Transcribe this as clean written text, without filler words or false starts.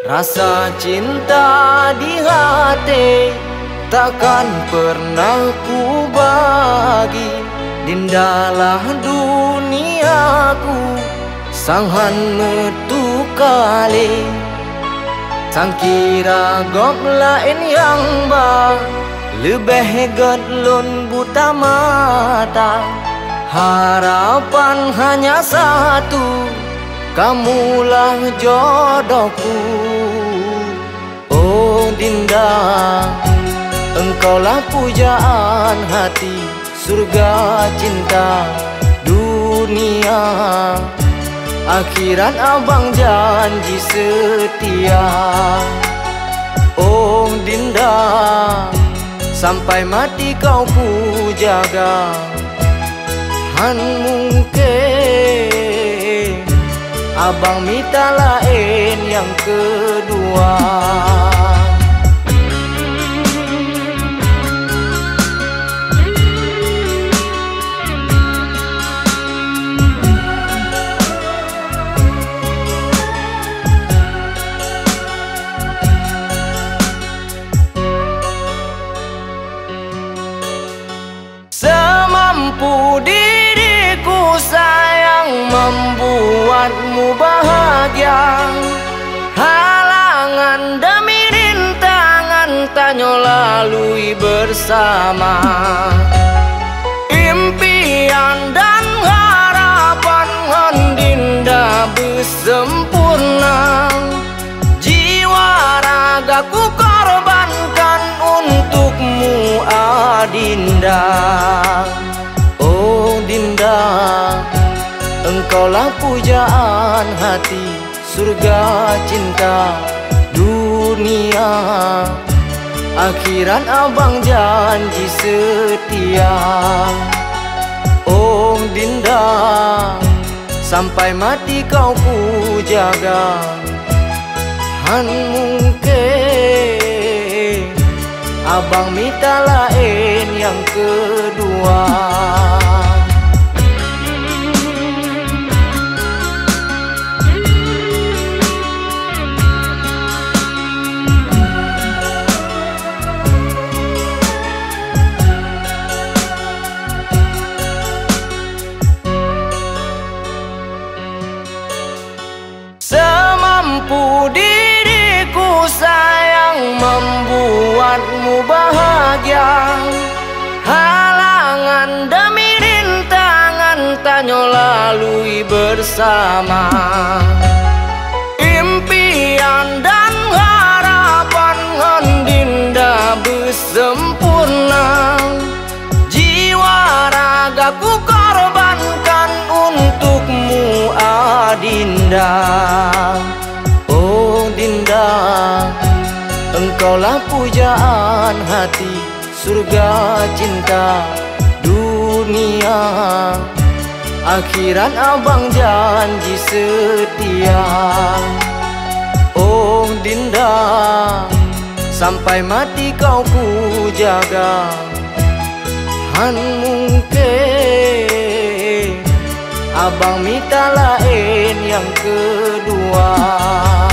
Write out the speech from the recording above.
Rasa cinta di hati takkan pernah ku bagi. Dindalah duniaku sanghan metu kali. Sang kira gop lain yang ba lebih gedlun buta mata. Harapan hanya satu, kamulah jodohku. Oh Dinda, engkaulah pujaan hati, surga cinta dunia. Akhirat abang janji setia. Oh Dinda, sampai mati kau ku jaga. Han mungkin abang minta lain yang kedua. Semampu diriku sayang membuatmu bahagia. Halangan demi rintangan tanyo lalui bersama. Impian dan harapan Dinda bersempurna. Jiwa ragaku korbankan untukmu Adinda. Oh Dinda, engkaulah pujaan hati, surga cinta dunia. Akhirat abang janji setia. Oh Dinda, sampai mati kau ku jaga. Han mungkin abang minta lain yang kedua. Semampu diriku sayang membuatmu bahagia. Halangan demi rintangan tanyo lalui bersama. Impian dan harapan Dinda bersempurna. Jiwa ragaku korbankan untukmu Adinda. Oh Dinda, engkaulah pujaan hati, surga cinta dunia. Akhirat abang janji setia. Oh Dinda, sampai mati kau ku jaga. Han mungkin abang minta lain yang kedua.